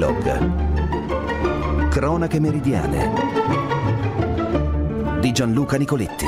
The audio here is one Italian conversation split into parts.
Vlog. Cronache meridiane di Gianluca Nicoletti.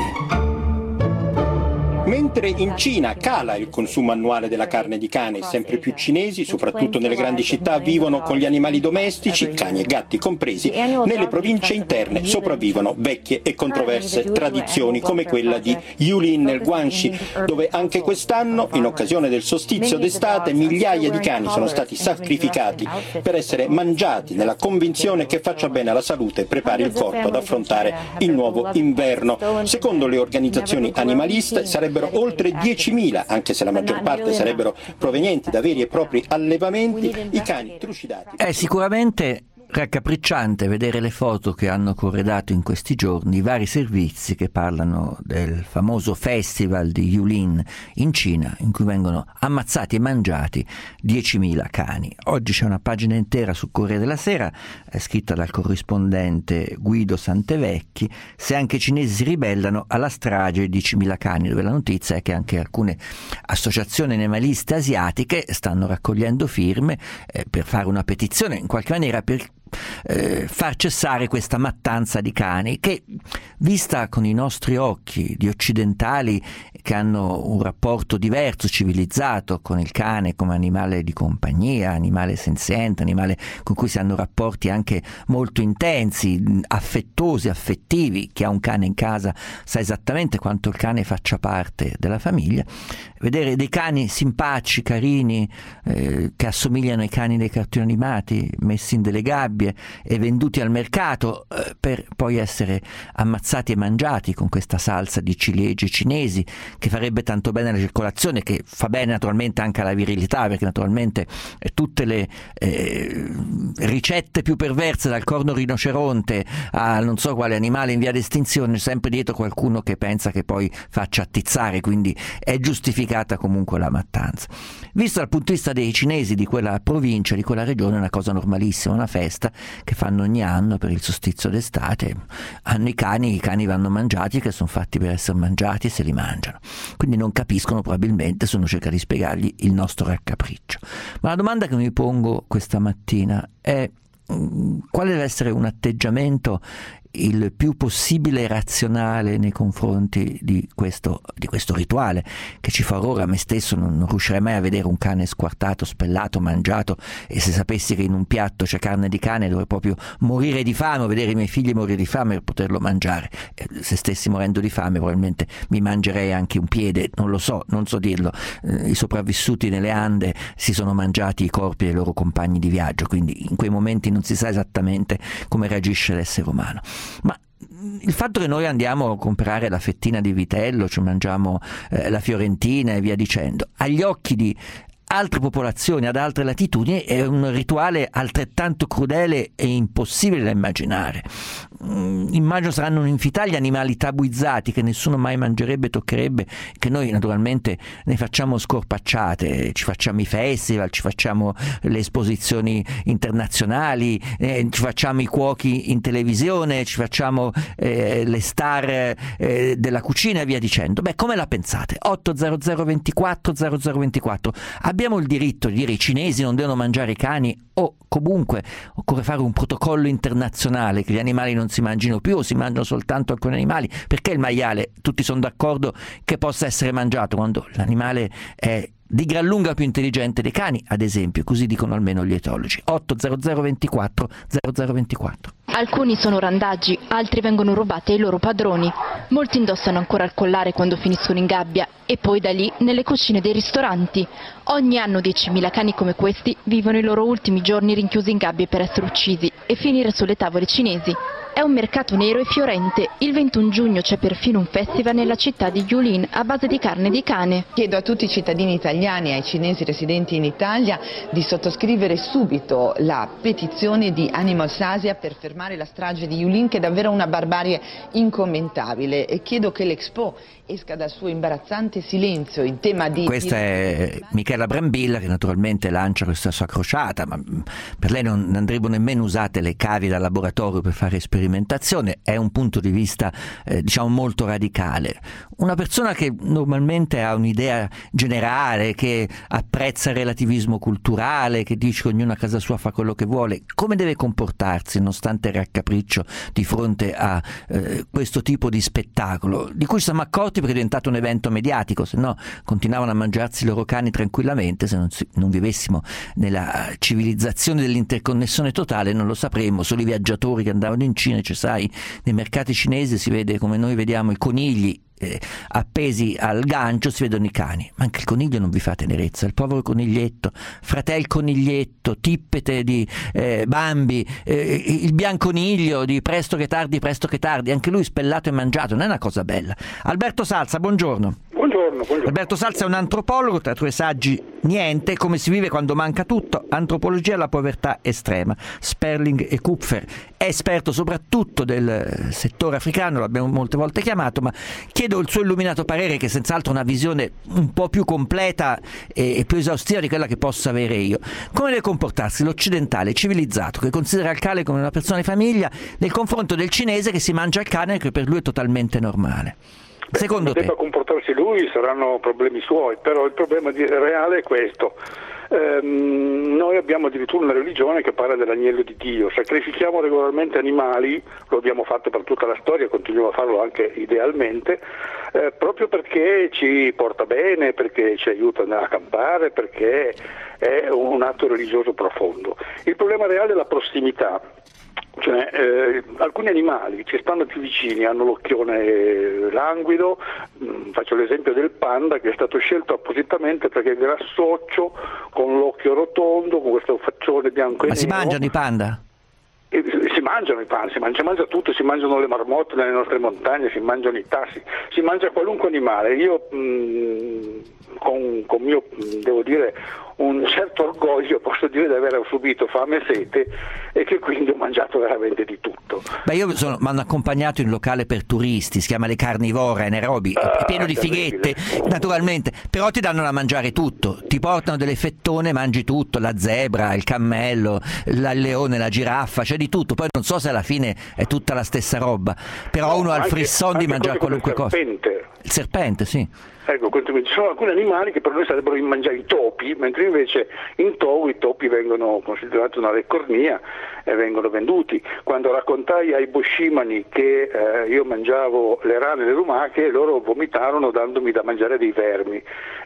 Mentre in Cina cala il consumo annuale della carne di cane, sempre più cinesi, soprattutto nelle grandi città, vivono con gli animali domestici, cani e gatti compresi. Nelle province interne sopravvivono vecchie e controverse tradizioni come quella di Yulin nel Guangxi, dove anche quest'anno, in occasione del solstizio d'estate, migliaia di cani sono stati sacrificati per essere mangiati, nella convinzione che faccia bene alla salute e prepari il corpo ad affrontare il nuovo inverno. Secondo le organizzazioni animaliste sarebbero oltre 10.000, anche se la maggior parte sarebbero provenienti da veri e propri allevamenti, i cani trucidati. È sicuramente raccapricciante vedere le foto che hanno corredato in questi giorni i vari servizi che parlano del famoso festival di Yulin in Cina, in cui vengono ammazzati e mangiati 10.000 cani. Oggi c'è una pagina intera su Corriere della Sera, scritta dal corrispondente Guido Santevecchi: se anche i cinesi si ribellano alla strage di 10.000 cani, dove la notizia è che anche alcune associazioni animaliste asiatiche stanno raccogliendo firme per fare una petizione, in qualche maniera per far cessare questa mattanza di cani che, vista con i nostri occhi di occidentali che hanno un rapporto diverso, civilizzato con il cane come animale di compagnia, animale senziente, animale con cui si hanno rapporti anche molto intensi, affettuosi, affettivi. Chi ha un cane in casa sa esattamente quanto il cane faccia parte della famiglia. Vedere dei cani simpatici, carini, che assomigliano ai cani dei cartoni animati, messi in delle gabbie e venduti al mercato per poi essere ammazzati e mangiati con questa salsa di ciliegie cinesi che farebbe tanto bene alla circolazione, che fa bene naturalmente anche alla virilità, perché naturalmente tutte le ricette più perverse, dal corno rinoceronte a non so quale animale in via d'estinzione, c'è sempre dietro qualcuno che pensa che poi faccia attizzare, quindi è giustificata comunque la mattanza. Visto dal punto di vista dei cinesi di quella provincia, di quella regione, è una cosa normalissima, una festa che fanno ogni anno per il solstizio d'estate. Hanno i cani vanno mangiati, che sono fatti per essere mangiati, e se li mangiano. Quindi non capiscono probabilmente, se uno cerca di spiegargli, il nostro raccapriccio. Ma la domanda che mi pongo questa mattina è: quale deve essere un atteggiamento il più possibile razionale nei confronti di questo rituale che ci fa orrore? A me stesso non riuscirei mai a vedere un cane squartato, spellato, mangiato, e se sapessi che in un piatto c'è carne di cane dovrei proprio morire di fame, o vedere i miei figli morire di fame per poterlo mangiare. Se stessi morendo di fame probabilmente mi mangerei anche un piede, non so dirlo. I sopravvissuti nelle Ande si sono mangiati i corpi dei loro compagni di viaggio, quindi in quei momenti non si sa esattamente come reagisce l'essere umano. Ma il fatto che noi andiamo a comprare la fettina di vitello, ci mangiamo la fiorentina e via dicendo, agli occhi di altre popolazioni ad altre latitudini è un rituale altrettanto crudele e impossibile da immaginare. Immagino saranno un'infinità gli animali tabuizzati che nessuno mai mangerebbe, toccherebbe, che noi naturalmente ne facciamo scorpacciate, ci facciamo i festival, ci facciamo le esposizioni internazionali, ci facciamo i cuochi in televisione, ci facciamo le star della cucina e via dicendo. Beh, come la pensate? 800 24 0024. Abbiamo il diritto di dire i cinesi non devono mangiare i cani, o comunque occorre fare un protocollo internazionale che gli animali non si mangino più, o si mangiano soltanto alcuni animali? Perché il maiale, tutti sono d'accordo che possa essere mangiato quando l'animale è di gran lunga più intelligente dei cani, ad esempio, così dicono almeno gli etologi. 800 24 0024. Alcuni sono randaggi, altri vengono rubati ai loro padroni. Molti indossano ancora il collare quando finiscono in gabbia e poi da lì nelle cucine dei ristoranti. Ogni anno 10.000 cani come questi vivono i loro ultimi giorni rinchiusi in gabbie per essere uccisi e finire sulle tavole cinesi. È un mercato nero e fiorente. Il 21 giugno c'è perfino un festival nella città di Yulin a base di carne di cane. Chiedo a tutti i cittadini italiani e ai cinesi residenti in Italia di sottoscrivere subito la petizione di Animals Asia per fermare la strage di Yulin, che è davvero una barbarie incommentabile, e chiedo che l'Expo esca dal suo imbarazzante silenzio in tema di... Questa è Michela Brambilla, che naturalmente lancia questa sua crociata, ma per lei non andrebbero nemmeno usate le cavie da laboratorio per fare esperimenti sperimentazione, è un punto di vista diciamo molto radicale. Una persona che normalmente ha un'idea generale, che apprezza il relativismo culturale, che dice che ognuno a casa sua fa quello che vuole, come deve comportarsi nonostante il raccapriccio di fronte a questo tipo di spettacolo, di cui siamo accorti perché è diventato un evento mediatico, se no continuavano a mangiarsi i loro cani tranquillamente, se non vivessimo nella civilizzazione dell'interconnessione totale non lo sapremmo. Solo i viaggiatori che andavano in Cina, sai, nei mercati cinesi si vede come noi vediamo i conigli appesi al gancio, si vedono i cani, ma anche il coniglio non vi fa tenerezza, il povero coniglietto, Fratel Coniglietto, Tippete di Bambi, il bianconiglio di Presto che tardi, anche lui spellato e mangiato, non è una cosa bella. Alberto Salza, buongiorno. Buongiorno. Alberto Salza è un antropologo, tra i tuoi saggi Niente, come si vive quando manca tutto, Antropologia alla povertà estrema, Sperling e Kupfer. È esperto soprattutto del settore africano, l'abbiamo molte volte chiamato, ma chiedo il suo illuminato parere, che senz'altro è una visione un po' più completa e più esaustiva di quella che posso avere io. Come deve comportarsi l'occidentale civilizzato che considera il cane come una persona di famiglia nel confronto del cinese che si mangia il cane, che per lui è totalmente normale? Secondo te? Come debba comportarsi lui saranno problemi suoi, però il problema reale è questo. Noi abbiamo addirittura una religione che parla dell'agnello di Dio, sacrifichiamo regolarmente animali, lo abbiamo fatto per tutta la storia, continuiamo a farlo anche idealmente, proprio perché ci porta bene, perché ci aiuta a campare, perché è un atto religioso profondo. Il problema reale è la prossimità. Cioè, alcuni animali ci stanno più vicini, hanno l'occhione languido, faccio l'esempio del panda, che è stato scelto appositamente perché è grassoccio, con l'occhio rotondo, con questo faccione bianco e nero. Ma si mangiano i panda? Si mangiano i panda, si mangia tutto, si mangiano le marmotte nelle nostre montagne, si mangiano i tassi, si mangia qualunque animale. Io con mio, devo dire, un certo orgoglio posso dire di aver subito fame e sete e che quindi ho mangiato veramente di tutto. Beh, io mi hanno accompagnato in un locale per turisti, si chiama Le Carnivore a Nairobi, è pieno di fighette, naturalmente, però ti danno da mangiare tutto, ti portano delle fettone, mangi tutto, la zebra, il cammello, il leone, la giraffa, c'è di tutto. Poi non so se alla fine è tutta la stessa roba, però uno ha il frisson di mangiare qualunque cosa. Il serpente, sì. Ecco, ci sono alcuni animali che per noi sarebbero in mangiare i topi, mentre invece in Togo i topi vengono considerati una leccornia e vengono venduti. Quando raccontai ai boscimani che io mangiavo le rane e le lumache, loro vomitarono dandomi da mangiare dei vermi.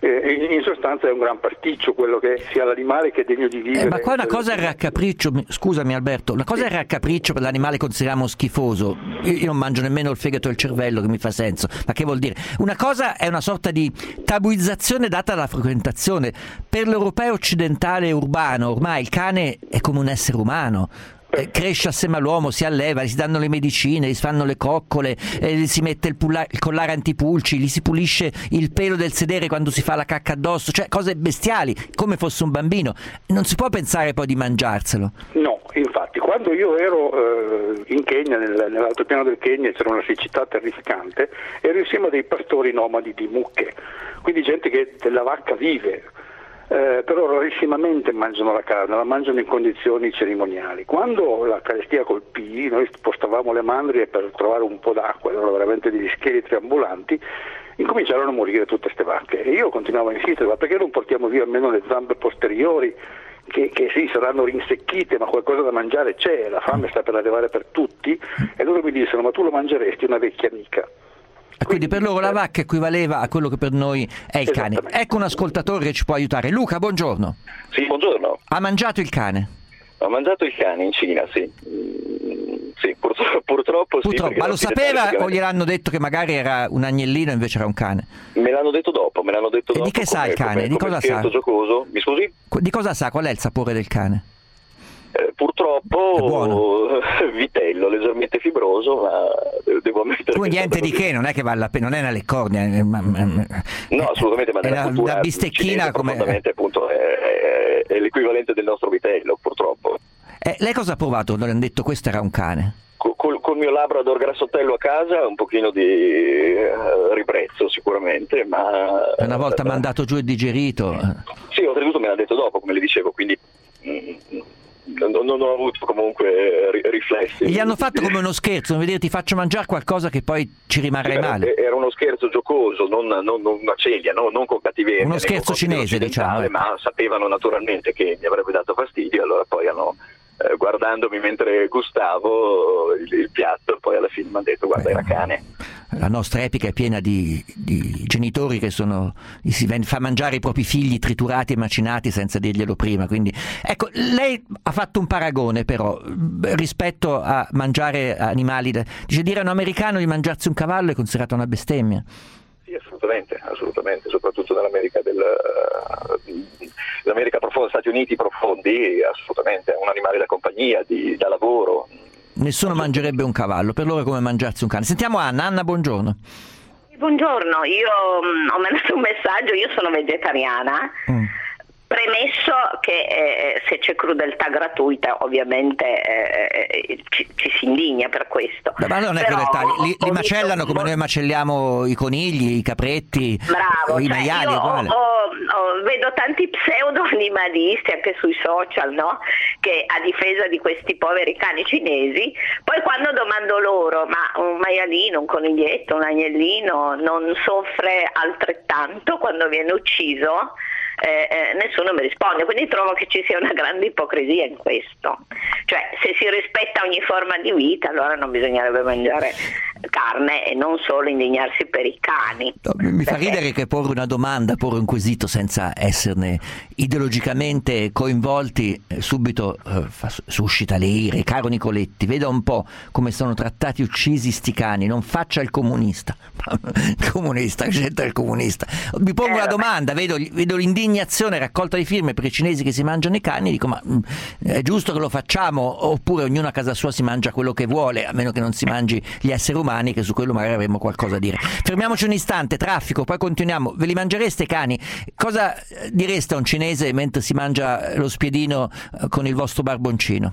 In sostanza è un gran pasticcio quello che sia l'animale che è degno di vivere. Ma qua una cosa è il raccapriccio, scusami Alberto, una cosa è il raccapriccio per l'animale che consideriamo schifoso. Io non mangio nemmeno il fegato e il cervello, che mi fa senso, ma che vuol dire? Una cosa è una sorta di tabuizzazione data dalla frequentazione. Per l'europeo occidentale urbano ormai il cane è come un essere umano, cresce assieme all'uomo, si alleva, gli si danno le medicine, gli si fanno le coccole, gli si mette il collare antipulci, gli si pulisce il pelo del sedere quando si fa la cacca addosso, cioè cose bestiali, come fosse un bambino. Non si può pensare poi di mangiarselo. No, infatti quando io ero in Kenya, nell'altopiano del Kenya, c'era una siccità terrificante, ero insieme a dei pastori nomadi di mucche, quindi gente che della vacca vive. Però rarissimamente mangiano la carne, la mangiano in condizioni cerimoniali. Quando la carestia colpì, noi spostavamo le mandrie per trovare un po' d'acqua, erano veramente degli scheletri ambulanti, incominciarono a morire tutte queste vacche e io continuavo a insistere: ma perché non portiamo via almeno le zampe posteriori che sì, saranno rinsecchite, ma qualcosa da mangiare c'è, la fame sta per arrivare per tutti? E loro mi dissero: ma tu lo mangeresti una vecchia amica? Quindi per loro la vacca equivaleva a quello che per noi è il cane. Ecco un ascoltatore che ci può aiutare. Luca, buongiorno. Sì, buongiorno. Ha mangiato il cane? Ho mangiato il cane in Cina, sì. Sì, purtroppo sì. Ma lo sapeva o gliel'hanno detto che magari era un agnellino e invece era un cane? Me l'hanno detto dopo. E di che sa il cane? Di cosa sa? Giocoso. Mi scusi? Di cosa sa? Qual è il sapore del cane? Purtroppo vitello, leggermente fibroso, ma devo ammettere. Tu niente di che, non è che vale la pena, non è una leccornia. No, assolutamente, ma è una bistecchina come. Appunto, è l'equivalente del nostro vitello, purtroppo. Lei cosa ha provato quando le hanno detto questo era un cane? Col mio Labrador grassottello a casa un pochino di ribrezzo sicuramente, ma una volta mandato giù e digerito. Sì, oltretutto me l'ha detto dopo, come le dicevo, quindi non ho avuto comunque riflessi. Gli hanno fatto come uno scherzo, non vedere, ti faccio mangiare qualcosa che poi ci rimarrai male. Era uno scherzo giocoso, non una celia, non con cattiveria. Uno scherzo cinese, diciamo. Ma sapevano naturalmente che mi avrebbe dato fastidio, allora poi hanno, guardandomi mentre gustavo il piatto, poi alla fine mi hanno detto guarda, era cane. La nostra epica è piena di genitori che si fa mangiare i propri figli triturati e macinati senza dirglielo prima. Quindi ecco, lei ha fatto un paragone però rispetto a mangiare animali. Dice, dire a un americano di mangiarsi un cavallo è considerato una bestemmia. Sì, assolutamente, soprattutto nell'America l'America profonda, Stati Uniti profondi, assolutamente, è un animale da compagnia, da lavoro. Nessuno mangerebbe un cavallo, per loro è come mangiarsi un cane. Sentiamo Anna. Anna, buongiorno. Buongiorno, io ho mandato un messaggio, io sono vegetariana. Premesso che se c'è crudeltà gratuita ovviamente ci si indigna per questo. Ma non è crudeltà, li macellano come noi macelliamo i conigli, i capretti, i maiali. Vedo tanti pseudo animalisti anche sui social, no? Che a difesa di questi poveri cani cinesi, poi quando domando loro ma un maialino, un coniglietto, un agnellino non soffre altrettanto quando viene ucciso? Nessuno mi risponde, quindi trovo che ci sia una grande ipocrisia in questo. Cioè, se si rispetta ogni forma di vita, allora non bisognerebbe mangiare carne e non solo indignarsi per i cani. Mi fa ridere che porre una domanda, porre un quesito senza esserne ideologicamente coinvolti subito suscita le ire. Caro Nicoletti, veda un po' come sono trattati, uccisi sti cani, non faccia il comunista. Comunista, che c'entra il comunista? Mi pongo la domanda, vedo l'indignazione raccolta di firme per i cinesi che si mangiano i cani, dico ma è giusto che lo facciamo oppure ognuno a casa sua si mangia quello che vuole, a meno che non si mangi gli esseri umani, che su quello magari avremmo qualcosa da dire. Fermiamoci un istante, traffico, poi continuiamo. Ve li mangereste i cani? Cosa direste a un cinese mentre si mangia lo spiedino con il vostro barboncino?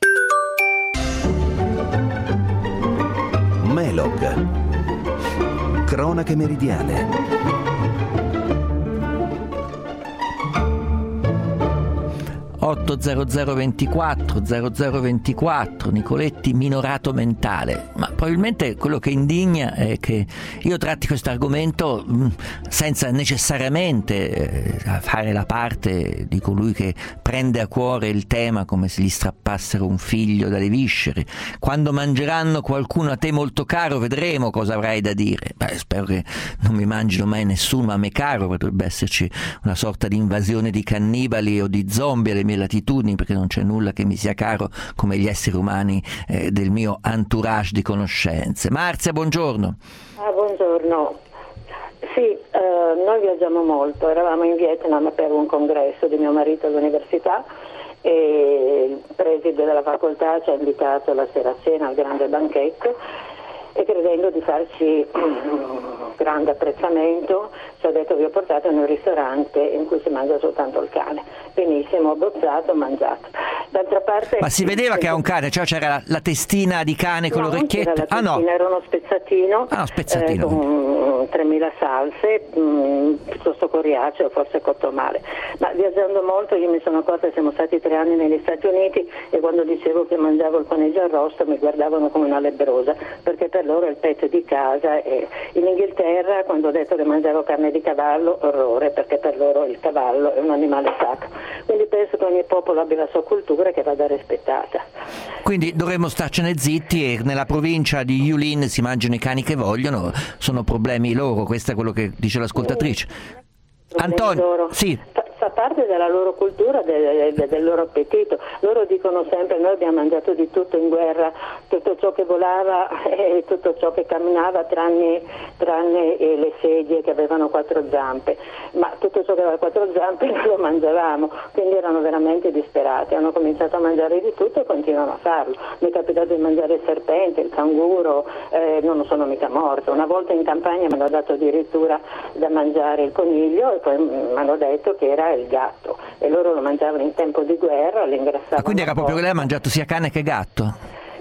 Melog. Cronache meridiane. 80024 Nicoletti, minorato mentale. Ma probabilmente quello che indigna è che io tratti questo argomento senza necessariamente fare la parte di colui che prende a cuore il tema come se gli strappassero un figlio dalle viscere. Quando mangeranno qualcuno a te molto caro vedremo cosa avrai da dire. Spero che non mi mangino mai nessuno, ma a me caro potrebbe esserci una sorta di invasione di cannibali o di zombie alle mie latitudini, perché non c'è nulla che mi sia caro come gli esseri umani del mio entourage di conoscenze. Marzia, buongiorno. Buongiorno. Sì, noi viaggiamo molto, eravamo in Vietnam per un congresso di mio marito all'università e il preside della facoltà ci ha invitato la sera a cena al grande banchetto e credendo di farci grande apprezzamento ci ha detto vi ho portato in un ristorante in cui si mangia soltanto il cane. Benissimo, ho abbozzato, ho mangiato. D'altra parte, ma si vedeva che ha un cane, cioè c'era la testina di cane con l'orecchietta? No, era uno spezzatino, con 3000 salse, piuttosto coriaceo, forse cotto male. Ma viaggiando molto io mi sono accorta, siamo stati 3 anni negli Stati Uniti e quando dicevo che mangiavo il coniglio arrosto mi guardavano come una lebbrosa, perché per loro è il pezzo di casa. E in Inghilterra quando ho detto che mangiavo carne di cavallo, orrore, perché per loro il cavallo è un animale sacro. Quindi penso che ogni popolo abbia la sua cultura che vada rispettata. Quindi dovremmo starcene zitti e nella provincia di Yulin si mangiano i cani che vogliono, sono problemi loro, questo è quello che dice l'ascoltatrice. Antonio, sì. Fa parte della loro cultura, del loro appetito. Loro dicono sempre noi abbiamo mangiato di tutto in guerra, tutto ciò che volava e tutto ciò che camminava tranne le sedie che avevano 4 zampe, ma tutto ciò che aveva 4 zampe noi lo mangiavamo, quindi erano veramente disperati, hanno cominciato a mangiare di tutto e continuano a farlo. Mi è capitato di mangiare il serpente, il canguro, non sono mica morto. Una volta in campagna mi hanno dato addirittura da mangiare il coniglio e poi mi hanno detto che era il gatto e loro lo mangiavano in tempo di guerra, lo ingrassavano. Quindi era proprio che lei ha mangiato sia cane che gatto?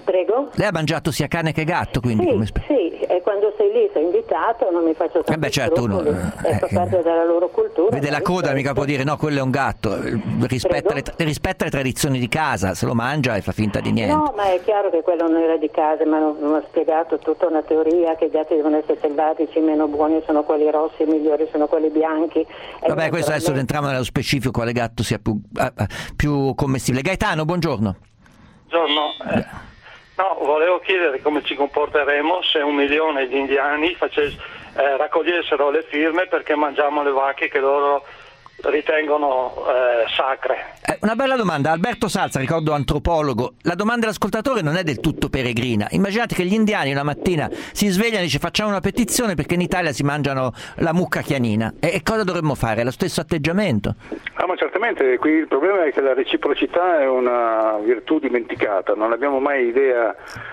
Prego? Lei ha mangiato sia cane che gatto, quindi Sì, come sì, e quando sei lì, sei invitato, non mi faccio tanti certo, scrupoli, fa parte della loro cultura. vede la coda, mica può dire no, quello è un gatto, rispetta le tradizioni di casa, se lo mangia e fa finta di niente. No, ma è chiaro che quello non era di casa, ma non ha spiegato tutta una teoria che i gatti devono essere selvatici, meno buoni sono quelli rossi, migliori sono quelli bianchi. Vabbè, questo adesso entriamo nello specifico quale gatto sia più commestibile. Gaetano, buongiorno. Buongiorno. No, volevo chiedere come ci comporteremo se 1 milione di indiani raccogliessero le firme perché mangiamo le vacche che loro ritengono sacre. Una bella domanda. Alberto Salza, ricordo antropologo, la domanda dell'ascoltatore non è del tutto peregrina. Immaginate che gli indiani una mattina si svegliano e dice facciamo una petizione perché in Italia si mangiano la mucca chianina, e cosa dovremmo fare? Lo stesso atteggiamento? Ma certamente, qui il problema è che la reciprocità è una virtù dimenticata, non abbiamo mai idea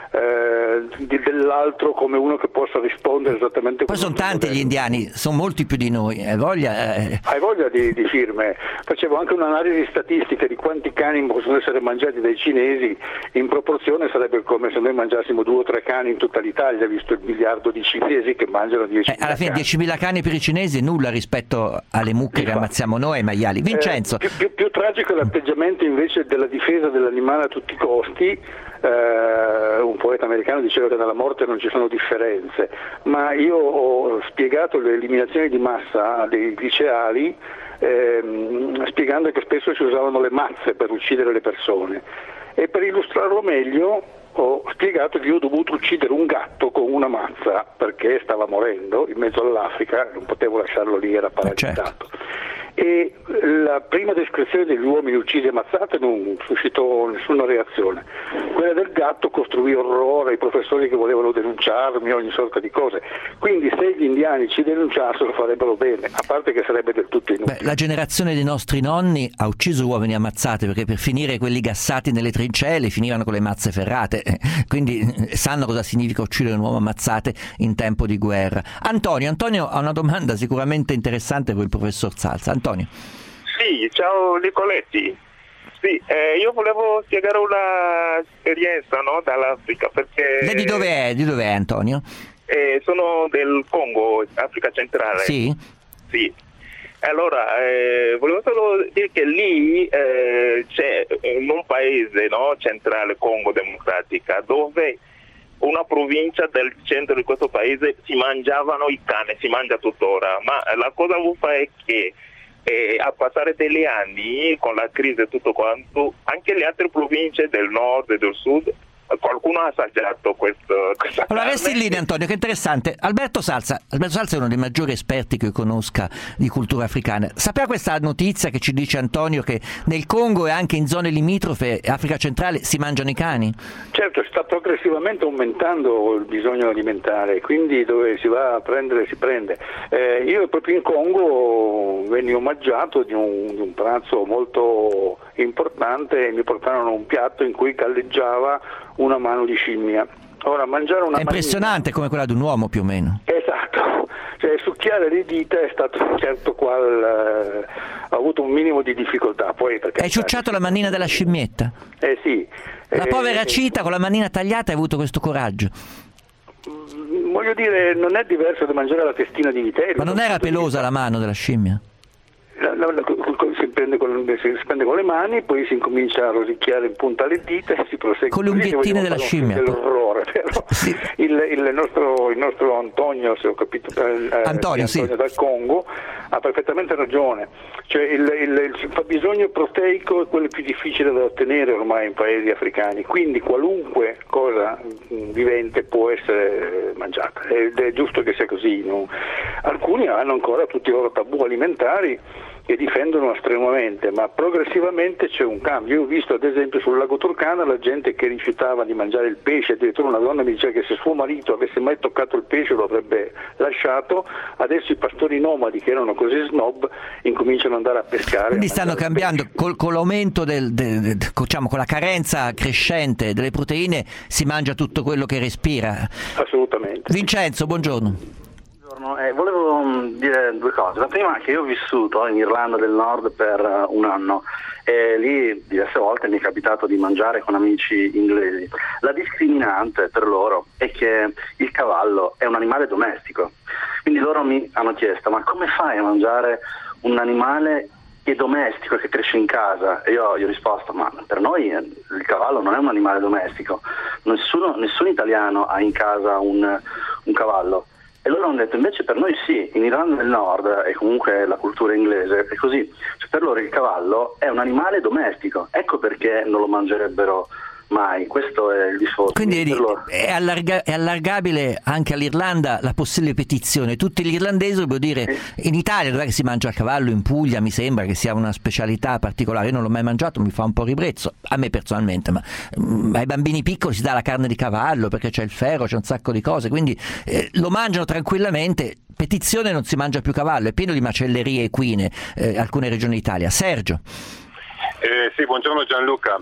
dell'altro come uno che possa rispondere esattamente. Poi sono tanti gli indiani, sono molti più di noi, hai voglia di firme. Facevo anche un'analisi statistica di quanti cani possono essere mangiati dai cinesi, in proporzione sarebbe come se noi mangiassimo 2 o 3 cani in tutta l'Italia, visto il miliardo di cinesi che mangiano 10.000 alla fine cani. 10.000 cani per i cinesi è nulla rispetto alle mucche che ammazziamo noi, ai maiali. Vincenzo. Più tragico è l'atteggiamento invece della difesa dell'animale a tutti i costi. Un poeta americano diceva che nella morte non ci sono differenze, ma io ho spiegato le eliminazioni di massa dei liceali spiegando che spesso si usavano le mazze per uccidere le persone, e per illustrarlo meglio ho spiegato che io ho dovuto uccidere un gatto con una mazza perché stava morendo in mezzo all'Africa, non potevo lasciarlo lì, era paralizzato. Certo. E la prima descrizione degli uomini uccisi e ammazzati non suscitò nessuna reazione. Quella del gatto costruì orrore ai professori che volevano denunciarmi, ogni sorta di cose. Quindi se gli indiani ci denunciassero farebbero bene, a parte che sarebbe del tutto inutile. La generazione dei nostri nonni ha ucciso uomini ammazzati, perché per finire quelli gassati nelle trincelle finivano con le mazze ferrate, quindi sanno cosa significa uccidere un uomo ammazzate in tempo di guerra. Antonio ha una domanda sicuramente interessante per il professor Salza. Antonio. Sì, ciao Nicoletti. Sì, io volevo spiegare una esperienza, no, dall'Africa, perché... Lei di dov'è Antonio? Sono del Congo, Africa centrale. Sì? Sì. Allora, volevo solo dire che lì c'è in un paese, no, centrale, Congo Democratica, dove una provincia del centro di questo paese si mangiavano i cani, si mangia tuttora, ma la cosa buffa è che a passare degli anni con la crisi e tutto quanto, anche le altre province del nord e del sud, qualcuno ha assaggiato questa allora resti in linea Antonio, che interessante. Alberto Salza è uno dei maggiori esperti che io conosca di cultura africana. Sapeva questa notizia che ci dice Antonio, che nel Congo e anche in zone limitrofe, Africa centrale, si mangiano i cani? Certo, sta progressivamente aumentando il bisogno alimentare, quindi dove si va a prendere si prende. Io proprio in Congo venni omaggiato di un pranzo molto importante, e mi portarono un piatto in cui galleggiava una mano di scimmia. Ora, mangiare una è impressionante come quella di un uomo più o meno. Esatto, cioè succhiare le dita è stato un certo qual ha avuto un minimo di difficoltà. Poi perché hai ciucciato la manina della scimmietta? Sì. La povera Cita con la manina tagliata ha avuto questo coraggio. Voglio dire, non è diverso da mangiare la testina di vitello. Ma non era pelosa la mano della scimmia? Si prende con le mani, poi si incomincia a rosicchiare in punta le dita e si prosegue con le unghettine della scimmia. Dell'orrore, però. Sì. Il nostro Antonio, se ho capito, Antonio dal Congo, ha perfettamente ragione. Cioè il fabbisogno proteico è quello più difficile da ottenere ormai in paesi africani, quindi qualunque cosa vivente può essere mangiata, ed è giusto che sia così, no? Alcuni hanno ancora tutti i loro tabù alimentari che difendono strenuamente, ma progressivamente c'è un cambio. Io ho visto ad esempio sul lago Turkana la gente che rifiutava di mangiare il pesce, addirittura una donna mi diceva che se suo marito avesse mai toccato il pesce lo avrebbe lasciato. Adesso i pastori nomadi, che erano così snob, incominciano ad andare a pescare. Quindi stanno cambiando, con l'aumento diciamo, con la carenza crescente delle proteine si mangia tutto quello che respira. Assolutamente. Vincenzo, buongiorno. Volevo dire due cose. La prima è che io ho vissuto in Irlanda del Nord per un anno e lì diverse volte mi è capitato di mangiare con amici inglesi. La discriminante per loro è che il cavallo è un animale domestico, quindi loro mi hanno chiesto: ma come fai a mangiare un animale che è domestico, che cresce in casa? E io gli ho risposto: ma per noi il cavallo non è un animale domestico, nessun italiano ha in casa un cavallo. E loro hanno detto: invece per noi sì, in Irlanda del Nord, e comunque la cultura inglese è così, cioè per loro il cavallo è un animale domestico, ecco perché non lo mangerebbero mai. Questo è il discorso. Quindi è allargabile anche all'Irlanda la possibile petizione. Tutti gli irlandesi dovrebbero dire: in Italia dov'è che si mangia il cavallo? In Puglia mi sembra che sia una specialità particolare, io non l'ho mai mangiato, mi fa un po' ribrezzo a me personalmente, ma ai bambini piccoli si dà la carne di cavallo perché c'è il ferro, c'è un sacco di cose, quindi lo mangiano tranquillamente. Petizione: non si mangia più cavallo, è pieno di macellerie equine alcune regioni d'Italia. Sergio. Sì, buongiorno Gianluca.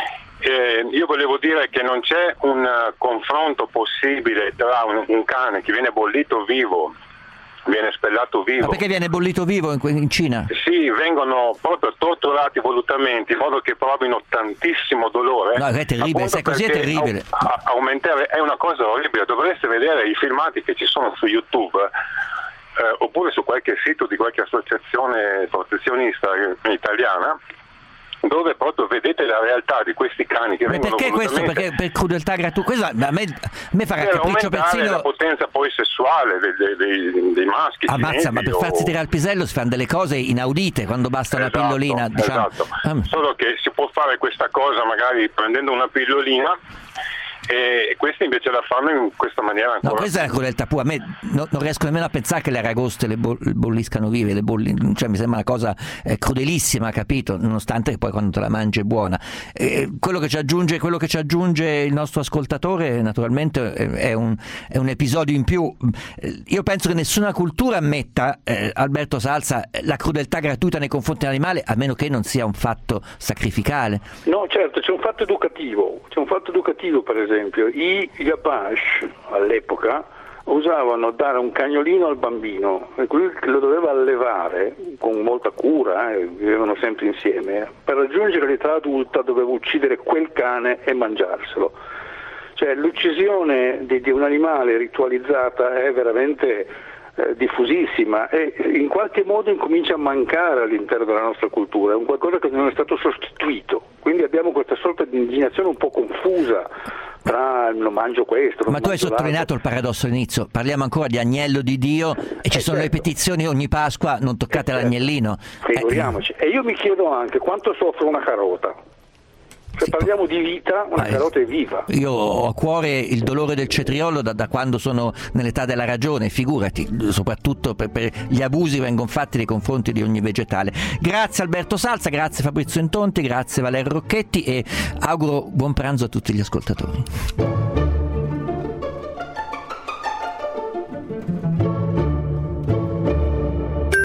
Io volevo dire che non c'è un confronto possibile tra un cane che viene bollito vivo, viene spellato vivo. Ma perché viene bollito vivo in Cina? Sì, vengono proprio torturati volutamente in modo che provino tantissimo dolore. No, è terribile, se è così è terribile. Aumentare è una cosa orribile, dovreste vedere i filmati che ci sono su YouTube. Oppure su qualche sito di qualche associazione protezionista italiana, dove proprio vedete la realtà di questi cani che vengono perché questo? Perché per crudeltà gratuita? Questo a me farà capriccio persino la potenza poi sessuale dei maschi. Ammazza, ma per farsi tirare il pisello si fanno delle cose inaudite quando basta una pillolina, diciamo. Esatto. Solo che si può fare questa cosa magari prendendo una pillolina, e questi invece la fanno in questa maniera ancora. No, questa è la crudeltà pura. A me non riesco nemmeno a pensare che le aragoste le bolliscano vive, cioè mi sembra una cosa crudelissima, capito? Nonostante che poi quando te la mangi è buona. Quello che ci aggiunge il nostro ascoltatore naturalmente è un episodio in più. Io penso che nessuna cultura ammetta, Alberto Salza, la crudeltà gratuita nei confronti dell'animale, a meno che non sia un fatto sacrificale. No, certo, c'è un fatto educativo per esempio. I Apache all'epoca usavano dare un cagnolino al bambino e lui lo doveva allevare con molta cura, vivevano sempre insieme. Per raggiungere l'età adulta doveva uccidere quel cane e mangiarselo. Cioè l'uccisione di un animale ritualizzata è veramente diffusissima e in qualche modo incomincia a mancare all'interno della nostra cultura, è un qualcosa che non è stato sostituito, quindi abbiamo questa sorta di indignazione un po' confusa tra lo mangio questo. Ma tu hai sottolineato il paradosso all'inizio, parliamo ancora di agnello di Dio e ci sono le petizioni ogni Pasqua: non toccate l'agnellino. Figuriamoci. E io mi chiedo anche quanto soffre una carota. Se parliamo di vita, una carota è viva. Io ho a cuore il dolore del cetriolo da quando sono nell'età della ragione, figurati, soprattutto per gli abusi che vengono fatti nei confronti di ogni vegetale. Grazie Alberto Salza, grazie Fabrizio Intonti, grazie Valerio Rocchetti e auguro buon pranzo a tutti gli ascoltatori.